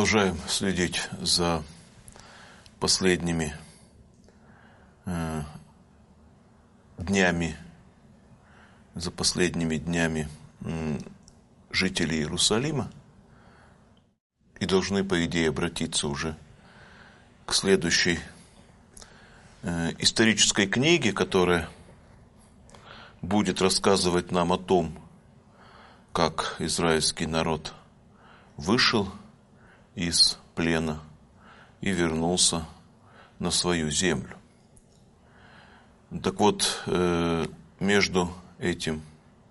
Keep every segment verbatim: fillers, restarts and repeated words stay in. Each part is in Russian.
Продолжаем следить за последними э, днями, за последними днями э, жителей Иерусалима и должны, по идее, обратиться уже к следующей э, исторической книге, которая будет рассказывать нам о том, как израильский народ вышел из плена и вернулся на свою землю. Так вот, между этим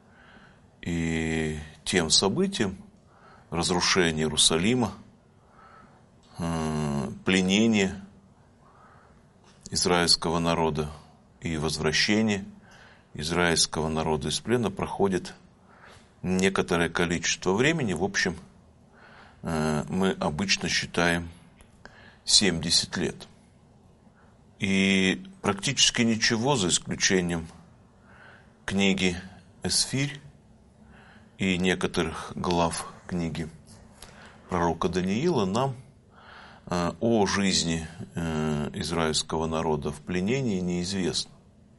и тем событием, разрушение Иерусалима, пленение израильского народа и возвращение израильского народа из плена, проходит некоторое количество времени. В общем, мы обычно считаем семьдесят лет. И практически ничего, за исключением книги Эсфирь и некоторых глав книги пророка Даниила, нам о жизни израильского народа в пленении неизвестно.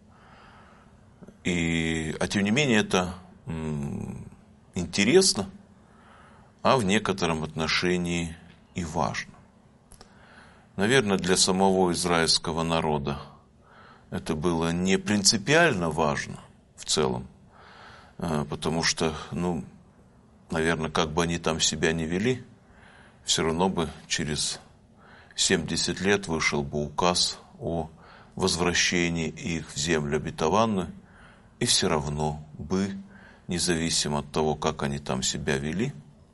И, а тем не менее, это интересно, а в некотором отношении и важно. Наверное, для самого израильского народа это было не принципиально важно в целом, потому что, ну, наверное, как бы они там себя ни вели, все равно бы через семьдесят лет вышел бы указ о возвращении их в землю обетованную, и все равно бы, независимо от того, как они там себя вели,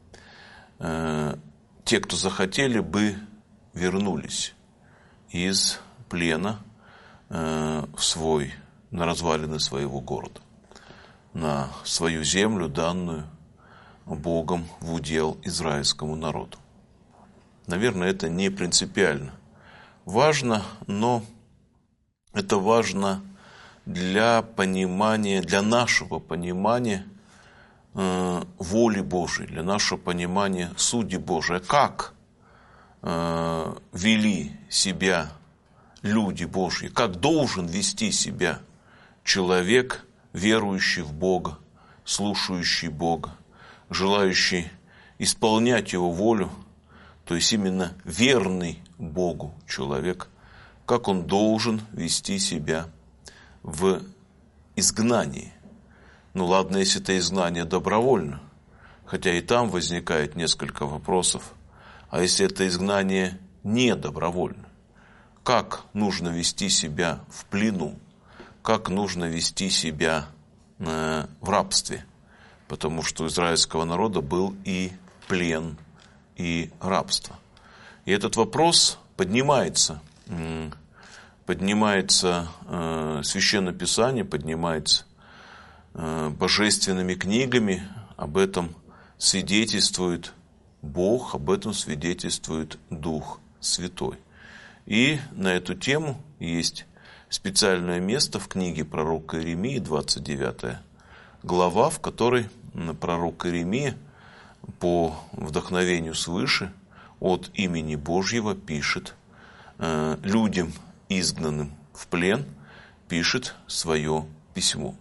те, кто захотели бы, вернулись из плена в свой, на развалины своего города, на свою землю, данную Богом в удел израильскому народу. Наверное, это не принципиально важно, но это важно для понимания, для нашего понимания воли Божией, для нашего понимания судьи Божией. Как э, вели себя люди Божьи, как должен вести себя человек, верующий в Бога, слушающий Бога, желающий исполнять Его волю, то есть именно верный Богу человек, как он должен вести себя в изгнании. Ну ладно, если это изгнание добровольно, хотя и там возникает несколько вопросов. А если это изгнание не добровольно? Как нужно вести себя в плену? Как нужно вести себя э, в рабстве? Потому что у израильского народа был и плен, и рабство. И этот вопрос поднимается, э, поднимается э, Священное Писание, поднимается божественными книгами, об этом свидетельствует Бог, об этом свидетельствует Дух Святой. И на эту тему есть специальное место в книге пророка Иеремии, двадцать девятая глава, в которой пророк Иеремия по вдохновению свыше от имени Божьего пишет людям, изгнанным в плен, пишет свое письмо.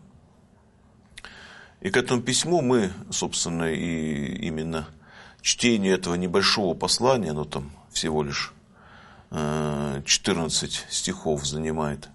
И к этому письму мы, собственно, и именно чтение этого небольшого послания, оно там всего лишь четырнадцать стихов занимает,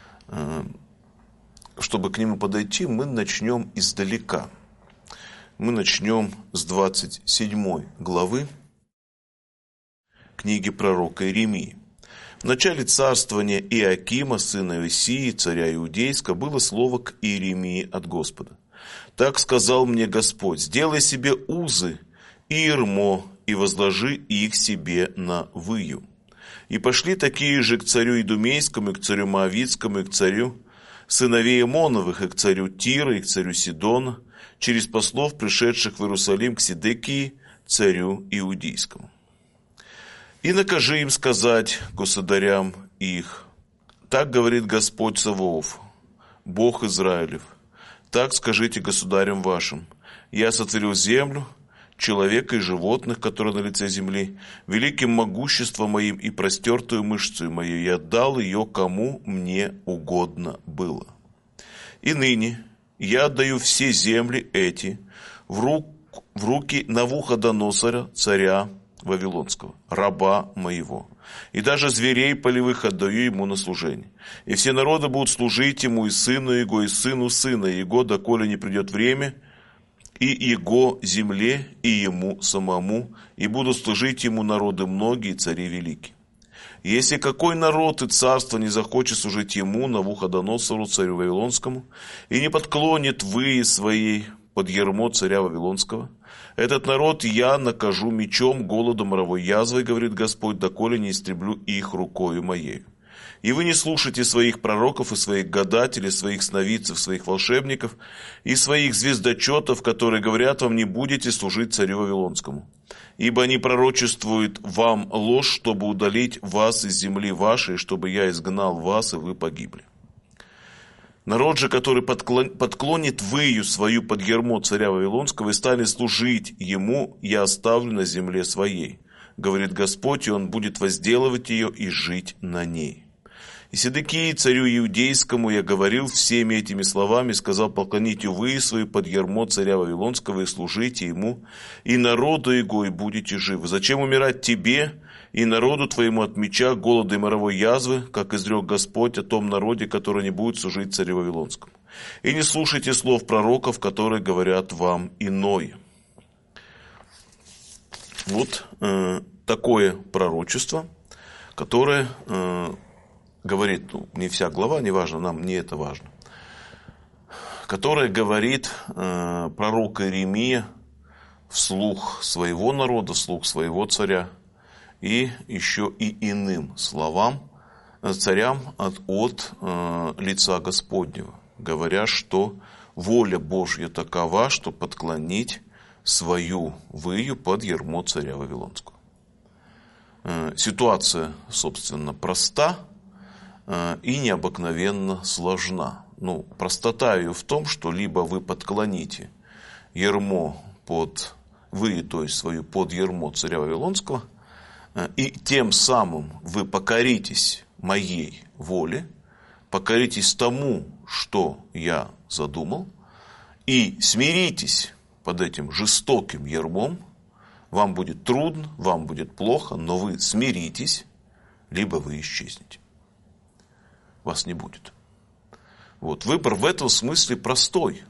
чтобы к нему подойти, мы начнем издалека. Мы начнем с двадцать седьмой главы книги пророка Иеремии. В начале царствования Иоакима, сына Иосии, царя Иудейска, было слово к Иеремии от Господа. Так сказал мне Господь: сделай себе узы и ярмо, и возложи их себе на выю. И пошли такие же к царю Идумейскому, и к царю Моавитскому, и к царю сыновей Амоновых, и к царю Тира, и к царю Сидона, через послов, пришедших в Иерусалим к Сидекии, царю Иудейскому. И накажи им сказать государям их: так говорит Господь Саваоф, Бог Израилев, так скажите государям вашим: я сотворил землю, человека и животных, которые на лице земли, великим могуществом моим и простертую мышцей моей, я дал ее, кому мне угодно было. И ныне я отдаю все земли эти в, рук, в руки Навуходоносора, царя Вавилонского, раба моего. И даже зверей полевых отдаю ему на служение. И все народы будут служить ему, и сыну его, и сыну сына его, доколе не придет время, и его земле, и ему самому, и будут служить ему народы многие, цари великие. И если какой народ и царство не захочет служить ему, Навуходоносору, царю Вавилонскому, и не подклонит вы своей под ярмо царя Вавилонского, этот народ я накажу мечом, голодом, моровой язвой, говорит Господь, доколе не истреблю их рукою моею. И вы не слушайте своих пророков и своих гадателей, своих сновидцев, своих волшебников и своих звездочетов, которые говорят вам, не будете служить царю Вавилонскому. Ибо они пророчествуют вам ложь, чтобы удалить вас из земли вашей, чтобы я изгнал вас, и вы погибли. Народ же, который подклонит выю свою под ярмо царя Вавилонского и станет служить ему, я оставлю на земле своей, говорит Господь, и он будет возделывать ее и жить на ней. И Седекии, царю иудейскому, я говорил всеми этими словами, сказал, поклоните вы свою под ярмо царя Вавилонского и служите ему, и народу его, и будете живы. Зачем умирать тебе и народу твоему от меча, голода и моровой язвы, как изрек Господь о том народе, который не будет служить царю Вавилонскому? И не слушайте слов пророков, которые говорят вам иное. Вот э, такое пророчество, которое... Э, говорит, ну, не вся глава, неважно, нам не это важно, которая говорит э, пророк Иеремия вслух своего народа, вслух своего царя и еще и иным словам, э, царям от, от э, лица Господнего, говоря, что воля Божья такова, что подклонить свою выю под ярмо царя Вавилонского. Э, ситуация, собственно, проста и необыкновенно сложна. Ну, простота ее в том, что либо вы подклоните ярмо под вы, то есть свою под ярмо царя Вавилонского, и тем самым вы покоритесь моей воле, покоритесь тому, что я задумал, и смиритесь под этим жестоким ярмом. Вам будет трудно, вам будет плохо, но вы смиритесь, либо вы исчезнете. Вас не будет. Вот. Выбор в этом смысле простой.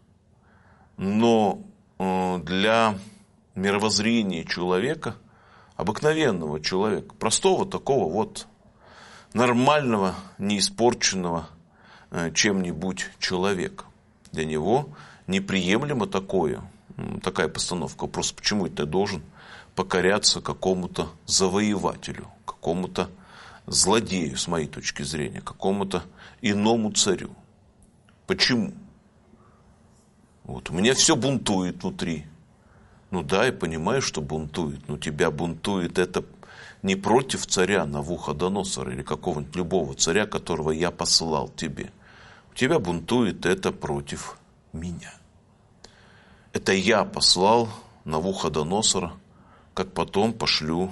Но э, для мировоззрения человека, обыкновенного человека, простого такого вот нормального, неиспорченного э, чем-нибудь человека, для него неприемлемо такое, такая постановка. Просто почему ты должен покоряться какому-то завоевателю, какому-то злодею, с моей точки зрения, какому-то иному царю. Почему? Вот, у меня все бунтует внутри. Ну да, я понимаю, что бунтует, но тебя бунтует это не против царя Навуходоносора или какого-нибудь любого царя, которого я посылал тебе. У тебя бунтует это против меня. Это я послал Навуходоносора, как потом пошлю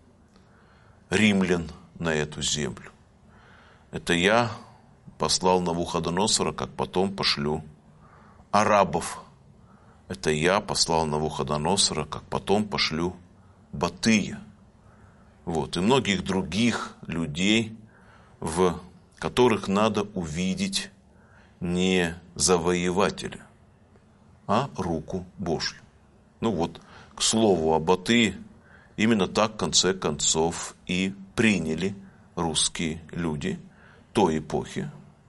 римлян на эту землю. Это я послал Навуходоносора, как потом пошлю арабов. Это я послал Навуходоносора, как потом пошлю Батыя. Вот. И многих других людей, в которых надо увидеть не завоевателя, а руку Божью. Ну вот, к слову о Батые, именно так в конце концов и приняли русские люди той эпохи.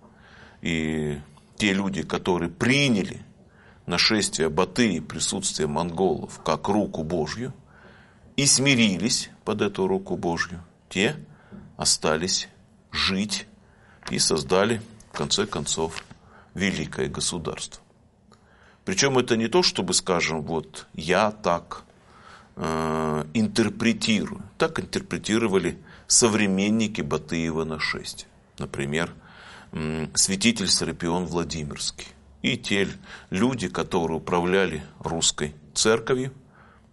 И те люди, которые приняли нашествие Батыя, присутствие монголов как руку Божью и смирились под эту руку Божью, те остались жить и создали, в конце концов, великое государство. Причем это не то, чтобы, скажем, вот я так э, интерпретирую. Так интерпретировали современники Батыева нашествия. Например, э, святитель Серапион Владимирский. И те люди, которые управляли русской церковью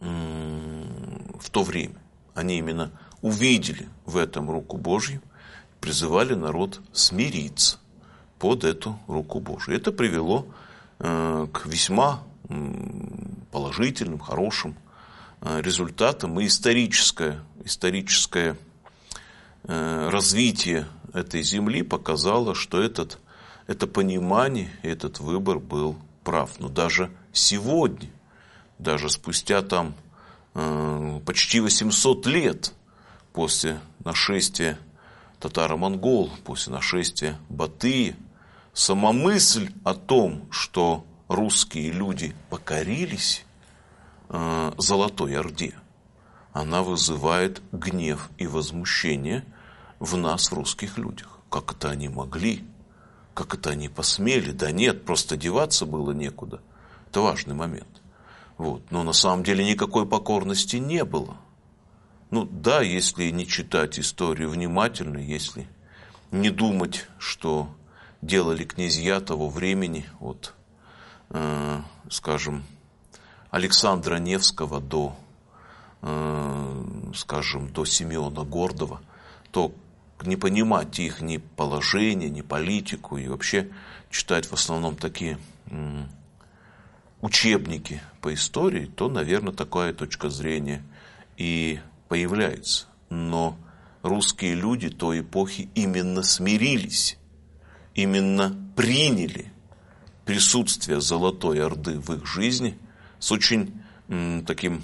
в то время. Они именно увидели в этом руку Божью, призывали народ смириться под эту руку Божию. Это привело к весьма положительным, хорошим результатам. И историческое, историческое развитие этой земли показало, что этот, это понимание, этот выбор был прав. Но даже сегодня, даже спустя там почти восемьсот лет после нашествия татаро-монгол, после нашествия Батыя, сама мысль о том, что русские люди покорились э, Золотой Орде, она вызывает гнев и возмущение в нас, в русских людях. Как это они могли? Как это они посмели? Да нет, просто деваться было некуда. Это важный момент. Вот. Но на самом деле никакой покорности не было. Ну да, если не читать историю внимательно, если не думать, что делали князья того времени, от, э, скажем, Александра Невского до, э, скажем, до Симеона Гордова, то не понимать их ни положение, ни политику, и вообще читать в основном такие э, учебники по истории, то, наверное, такая точка зрения и появляется. Но русские люди той эпохи именно смирились, именно приняли присутствие Золотой Орды в их жизни с очень м, таким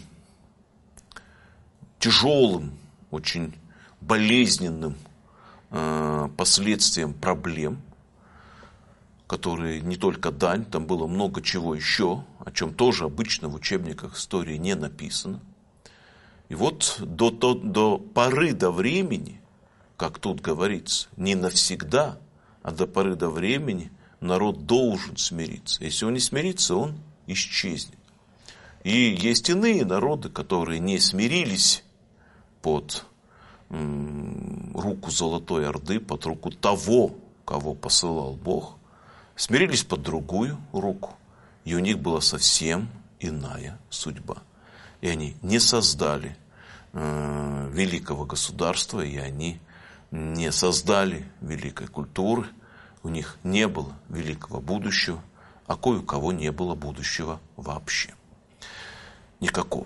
тяжелым, очень болезненным э, последствием проблем, которые не только дань, там было много чего еще, о чем тоже обычно в учебниках истории не написано. И вот до, до, до поры до времени, как тут говорится, не навсегда, а до поры до времени народ должен смириться. Если он не смирится, он исчезнет. И есть иные народы, которые не смирились под м, руку Золотой Орды, под руку того, кого посылал Бог, смирились под другую руку, и у них была совсем иная судьба. И они не создали э, великого государства, и они не создали великой культуры, у них не было великого будущего, а кое у кого не было будущего вообще. Никакого.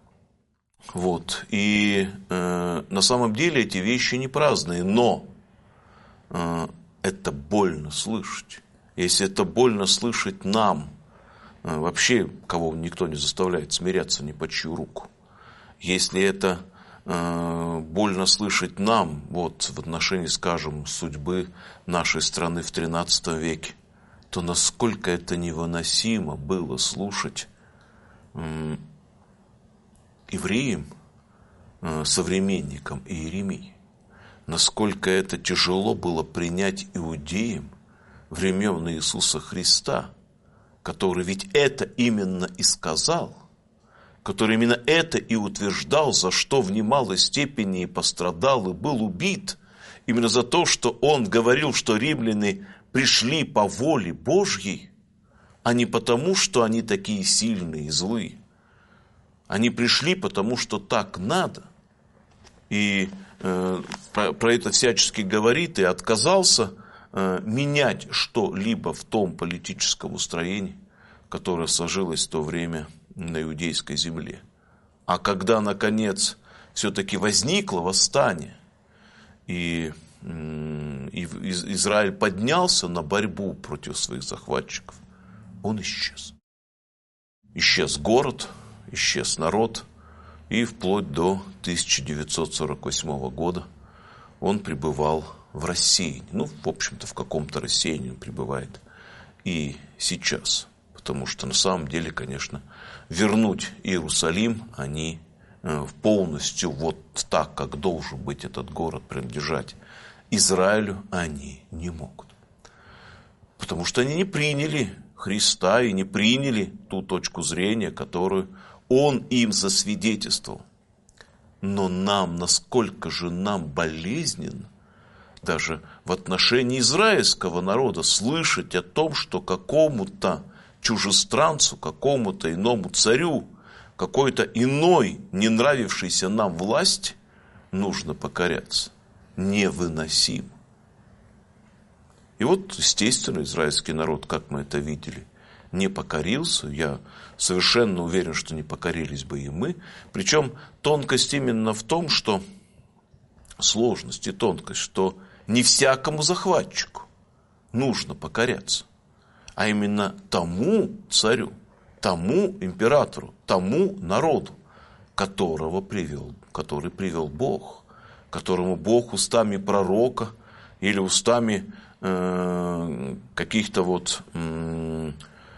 Вот. И э, на самом деле эти вещи не праздные, но э, это больно слышать. Если это больно слышать нам, э, вообще кого никто не заставляет смиряться ни под чью руку. Если это э, больно слышать нам, вот в отношении, скажем, судьбы нашей страны в тринадцатом веке, то насколько это невыносимо было слушать э, евреям, э, современникам Иеремии. Насколько это тяжело было принять иудеям времен Иисуса Христа, который ведь это именно и сказал, который именно это и утверждал, за что в немалой степени и пострадал, и был убит, именно за то, что он говорил, что римляне пришли по воле Божьей, а не потому, что они такие сильные и злые. Они пришли, потому что так надо. И э, про, про это всячески говорит, и отказался э, менять что-либо в том политическом устроении, которое сложилось в то время на иудейской земле. А когда, наконец, все-таки возникло восстание, и, э, и Израиль поднялся на борьбу против своих захватчиков, он исчез. Исчез город, исчез народ, и вплоть до тысяча девятьсот сорок восьмого года он пребывал в рассеянии. Ну, в общем-то, в каком-то рассеянии он пребывает и сейчас. Потому что на самом деле, конечно, вернуть Иерусалим они полностью вот так, как должен быть этот город принадлежать Израилю, они не могут. Потому что они не приняли Христа и не приняли ту точку зрения, которую Он им засвидетельствовал. Но нам, насколько же нам болезненно, даже в отношении израильского народа, слышать о том, что какому-то чужестранцу, какому-то иному царю какой-то иной, не нравившейся нам власти, нужно покоряться. Невыносимо. И вот, естественно, израильский народ, как мы это видели, не покорился. Я совершенно уверен, что не покорились бы и мы. Причем тонкость именно в том, что сложность и тонкость, что не всякому захватчику нужно покоряться, а именно тому царю, тому императору, тому народу, которого привел, который привел Бог, которому Бог устами пророка или устами э, каких-то вот э,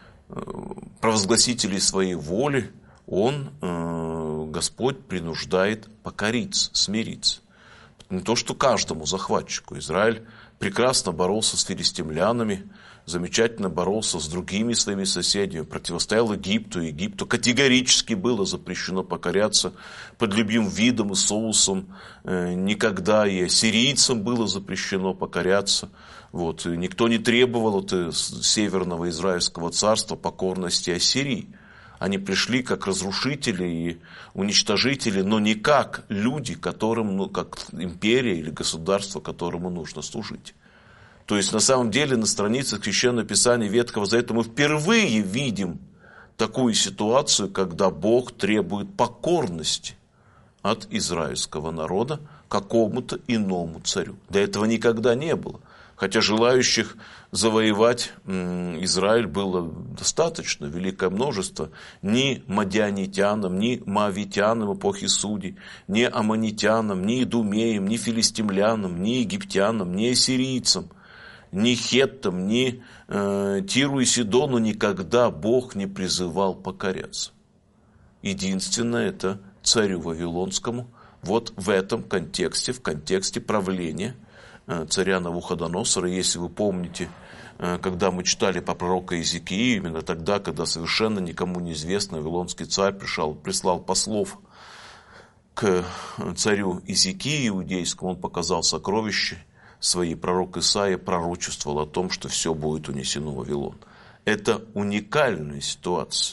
провозгласителей своей воли, он, э, Господь, принуждает покориться, смириться. Не то, что каждому захватчику. Израиль прекрасно боролся с филистимлянами, замечательно боролся с другими своими соседями, противостоял Египту. Египту категорически было запрещено покоряться под любым видом и соусом. Никогда и ассирийцам было запрещено покоряться. Вот. И никто не требовал от Северного Израильского царства покорности Ассирии. Они пришли как разрушители и уничтожители, но не как люди, которым, ну, как империя или государство, которому нужно служить. То есть, на самом деле, на страницах Священного Писания Ветхого Завета мы впервые видим такую ситуацию, когда Бог требует покорности от израильского народа какому-то иному царю. До этого никогда не было. Хотя желающих завоевать Израиль было достаточно, великое множество. Ни мадианитянам, ни моавитянам эпохи судей, ни аммонитянам, ни идумеям, ни филистимлянам, ни египтянам, ни ассирийцам, ни хеттам, ни э, Тиру и Сидону никогда Бог не призывал покоряться. Единственное, это царю Вавилонскому. Вот в этом контексте, в контексте правления царя Навуходоносора, если вы помните, когда мы читали по пророку Иезекии, именно тогда, когда совершенно никому неизвестный вавилонский царь пришел, прислал послов к царю Иезекии иудейскому, он показал сокровища свои, пророк Исаия пророчествовал о том, что все будет унесено в Вавилон. Это уникальная ситуация.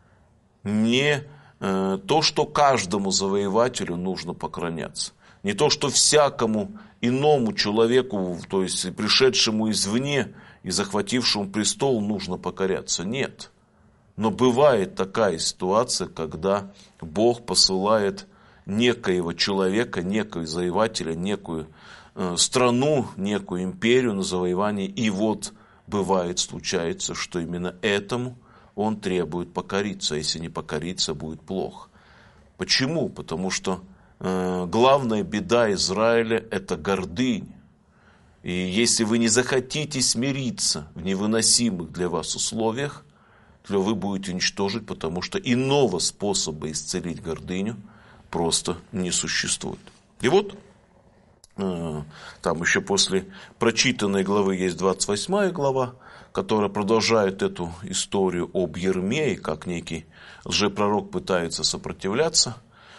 Не э, то, что каждому завоевателю нужно поклоняться. Не то, что всякому иному человеку, то есть пришедшему извне и захватившему престол, нужно покоряться. Нет. Но бывает такая ситуация, когда Бог посылает некоего человека, некого завоевателя, некую э, страну, некую империю на завоевание. И вот бывает, случается, что именно этому он требует покориться. А если не покориться, будет плохо. Почему? Потому что главная беда Израиля – это гордыня. И если вы не захотите смириться в невыносимых для вас условиях, то вы будете уничтожить, потому что иного способа исцелить гордыню просто не существует. И вот, там еще после прочитанной главы есть двадцать восьмая глава, которая продолжает эту историю об Йермее, как некий лжепророк пытается сопротивляться,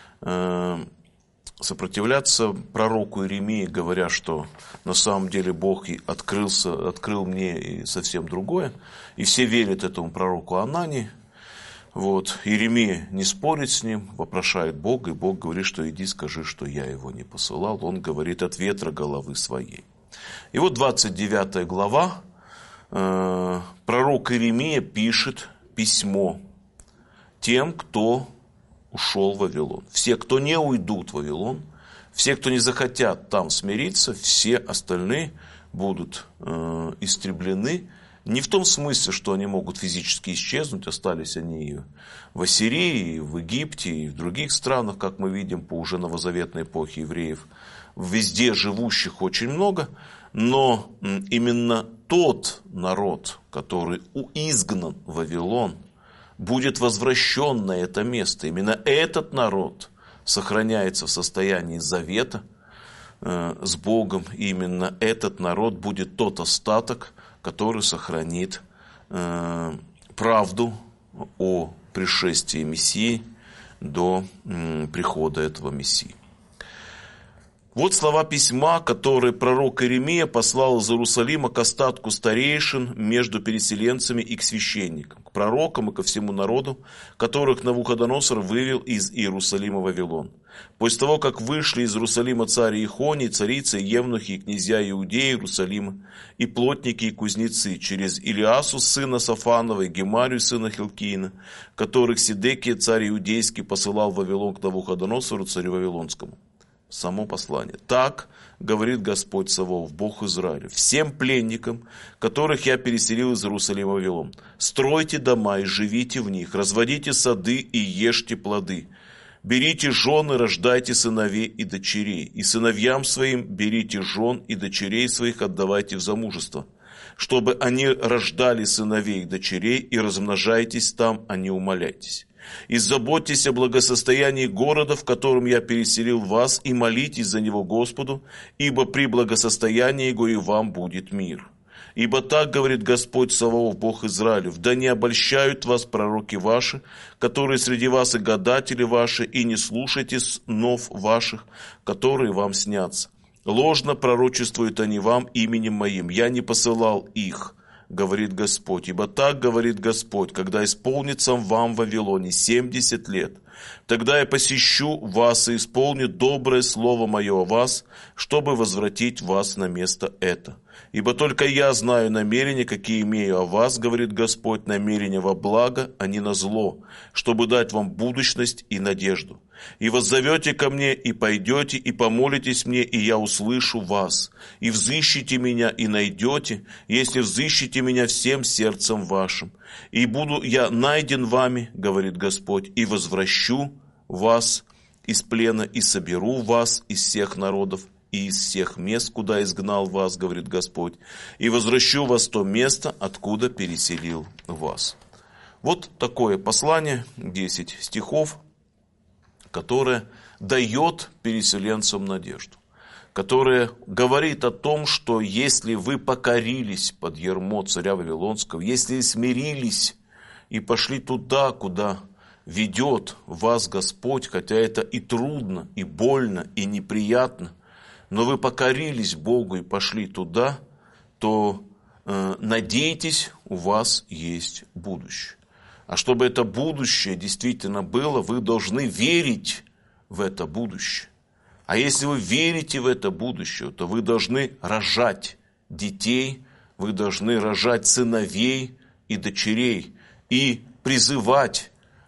сопротивляться пророку Иеремии, говоря, что на самом деле Бог открылся, открыл мне и совсем другое. И все верят этому пророку Анании. Вот. Иеремия не спорит с ним, вопрошает Бога, и Бог говорит, что иди скажи, что я его не посылал. Он говорит от ветра головы своей. И вот двадцать девятая глава, э, пророк Иеремия пишет письмо тем, кто ушел в Вавилон. Все, кто не уйдут в Вавилон, все, кто не захотят там смириться, все остальные будут э, истреблены. Не в том смысле, что они могут физически исчезнуть, остались они и в Ассирии, и в Египте, и в других странах, как мы видим по уже новозаветной эпохе евреев. Везде живущих очень много, но именно тот народ, который изгнан в Вавилон, будет возвращен на это место. Именно этот народ сохраняется в состоянии завета э, с Богом. И именно этот народ будет тот остаток, который сохранит э, правду о пришествии Мессии до э, прихода этого Мессии. Вот слова письма, которые пророк Иеремия послал из Иерусалима к остатку старейшин между переселенцами и к священникам, к пророкам и ко всему народу, которых Навуходоносор вывел из Иерусалима в Вавилон. После того, как вышли из Иерусалима царь Иехоний, царицы, евнухи и князья Иудеи Иерусалима, и плотники, и кузнецы, через Илиасу, сына Сафанова, и Гемарию, сына Хилкиина, которых Сидекия, царь Иудейский, посылал в Вавилон к Навуходоносору, царю Вавилонскому. Само послание. Так говорит Господь Саваоф, Бог Израиля, всем пленникам, которых я переселил из Иерусалима в Вавилон: стройте дома и живите в них, разводите сады и ешьте плоды. Берите жен и рождайте сыновей и дочерей, и сыновьям своим берите жен и дочерей своих отдавайте в замужество, чтобы они рождали сыновей и дочерей, и размножайтесь там, а не умаляйтесь. И заботьтесь о благосостоянии города, в котором я переселил вас, и молитесь за него Господу, ибо при благосостоянии его и вам будет мир. Ибо так говорит Господь Саваоф, Бог Израилев: да не обольщают вас пророки ваши, которые среди вас и гадатели ваши, и не слушайте снов ваших, которые вам снятся. Ложно пророчествуют они вам именем моим, я не посылал их, говорит Господь. Ибо так говорит Господь: когда исполнится вам в Вавилоне семьдесят лет, тогда я посещу вас и исполню доброе слово мое о вас, чтобы возвратить вас на место это. Ибо только я знаю намерения, какие имею о вас, говорит Господь, намерения во благо, а не на зло, чтобы дать вам будущность и надежду. И воззовете ко мне, и пойдете, и помолитесь мне, и я услышу вас. И взыщите меня, и найдете, если взыщите меня всем сердцем вашим. И буду я найден вами, говорит Господь, и возвращу вас из плена, и соберу вас из всех народов, и из всех мест, куда изгнал вас, говорит Господь, и возвращу вас в то место, откуда переселил вас. Вот такое послание, десять стихов, которое дает переселенцам надежду, которое говорит о том, что если вы покорились под ярмо царя Вавилонского, если смирились и пошли туда, куда ведет вас Господь, хотя это и трудно, и больно, и неприятно, но вы покорились Богу и пошли туда, то э, надейтесь, у вас есть будущее. А чтобы это будущее действительно было, вы должны верить в это будущее. А если вы верите в это будущее, то вы должны рожать детей, вы должны рожать сыновей и дочерей и призывать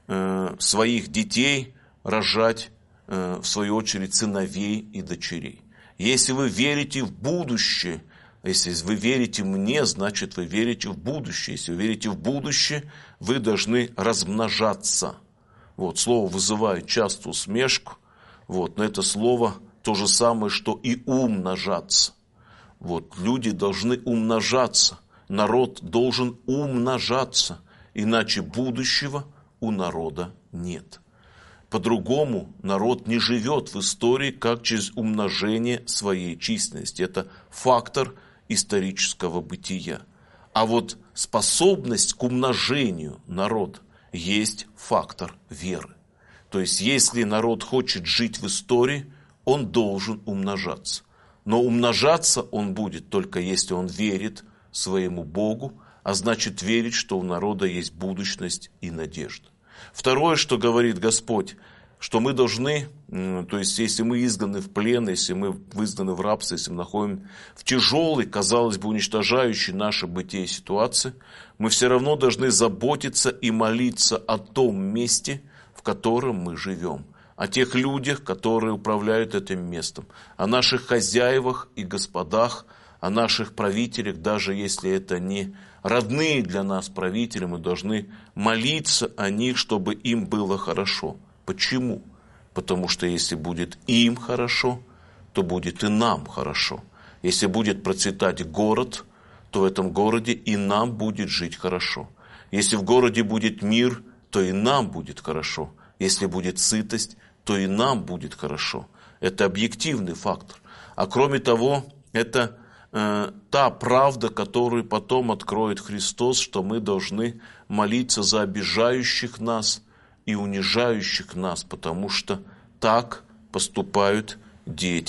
э, своих детей рожать, э, в свою очередь, сыновей и дочерей. Если вы верите в будущее, если вы верите мне, значит вы верите в будущее. Если вы верите в будущее, вы должны размножаться. Вот, слово вызывает часто усмешку, вот, но это слово то же самое, что и умножаться. Вот, люди должны умножаться, народ должен умножаться, иначе будущего у народа нет. По-другому народ не живет в истории, как через умножение своей численности. Это фактор исторического бытия. А вот способность к умножению народа есть фактор веры. То есть, если народ хочет жить в истории, он должен умножаться. Но умножаться он будет только если он верит своему Богу, а значит верит, что у народа есть будущность и надежда. Второе, что говорит Господь, что мы должны, то есть если мы изгнаны в плен, если мы изгнаны в рабство, если мы находим в тяжелой, казалось бы, уничтожающей наше бытие ситуации, мы все равно должны заботиться и молиться о том месте, в котором мы живем, о тех людях, которые управляют этим местом, о наших хозяевах и господах, о наших правителях, даже если это не родные для нас правители, мы должны молиться о них, чтобы им было хорошо. Почему? Потому что если будет им хорошо, то будет и нам хорошо. Если будет процветать город, то в этом городе и нам будет жить хорошо. Если в городе будет мир, то и нам будет хорошо. Если будет сытость, то и нам будет хорошо. Это объективный фактор. А кроме того, это э, та правда, которую потом откроет Христос, что мы должны молиться за обижающих нас и унижающих нас, потому что так поступают дети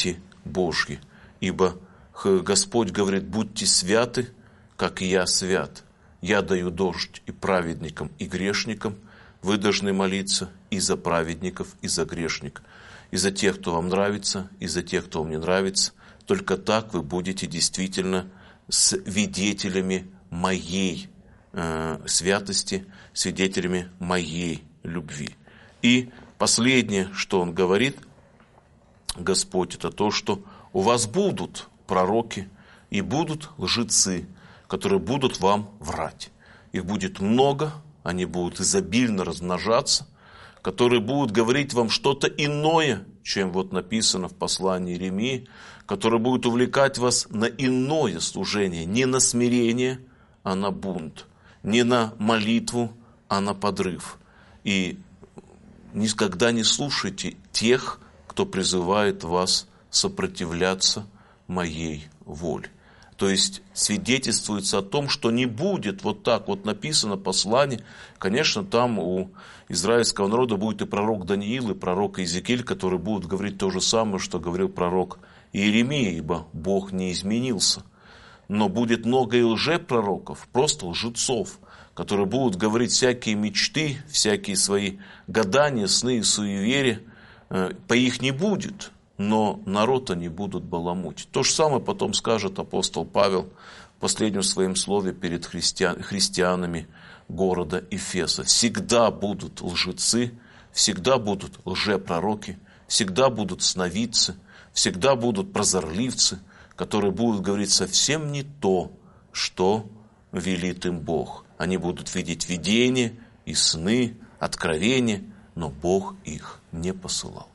Божьи. Ибо Господь говорит: будьте святы, как и я свят. Я даю дождь и праведникам, и грешникам. Вы должны молиться и за праведников, и за грешников, и за тех, кто вам нравится, и за тех, кто вам не нравится. Только так вы будете действительно свидетелями моей э, святости, свидетелями моей любви. И последнее, что Он говорит, Господь, это то, что у вас будут пророки и будут лжецы, которые будут вам врать. Их будет много, они будут изобильно размножаться, которые будут говорить вам что-то иное, чем вот написано в послании Иеремии, которые будут увлекать вас на иное служение, не на смирение, а на бунт, не на молитву, а на подрыв. И никогда не слушайте тех, кто призывает вас сопротивляться моей воле. То есть свидетельствуется о том, что не будет вот так вот написано послание. Конечно, там у израильского народа будет и пророк Даниил, и пророк Иезекииль, которые будут говорить то же самое, что говорил пророк Иеремия, ибо Бог не изменился. Но будет много и лжепророков, просто лжецов, которые будут говорить всякие мечты, всякие свои гадания, сны и суеверия. По их не будет, но народ они будут баламутить. То же самое потом скажет апостол Павел в последнем своем слове перед христиан, христианами города Эфеса. Всегда будут лжецы, всегда будут лжепророки, всегда будут сновидцы, всегда будут прозорливцы, которые будут говорить совсем не то, что велит им Бог. Они будут видеть видения и сны, откровения, но Бог их не посылал.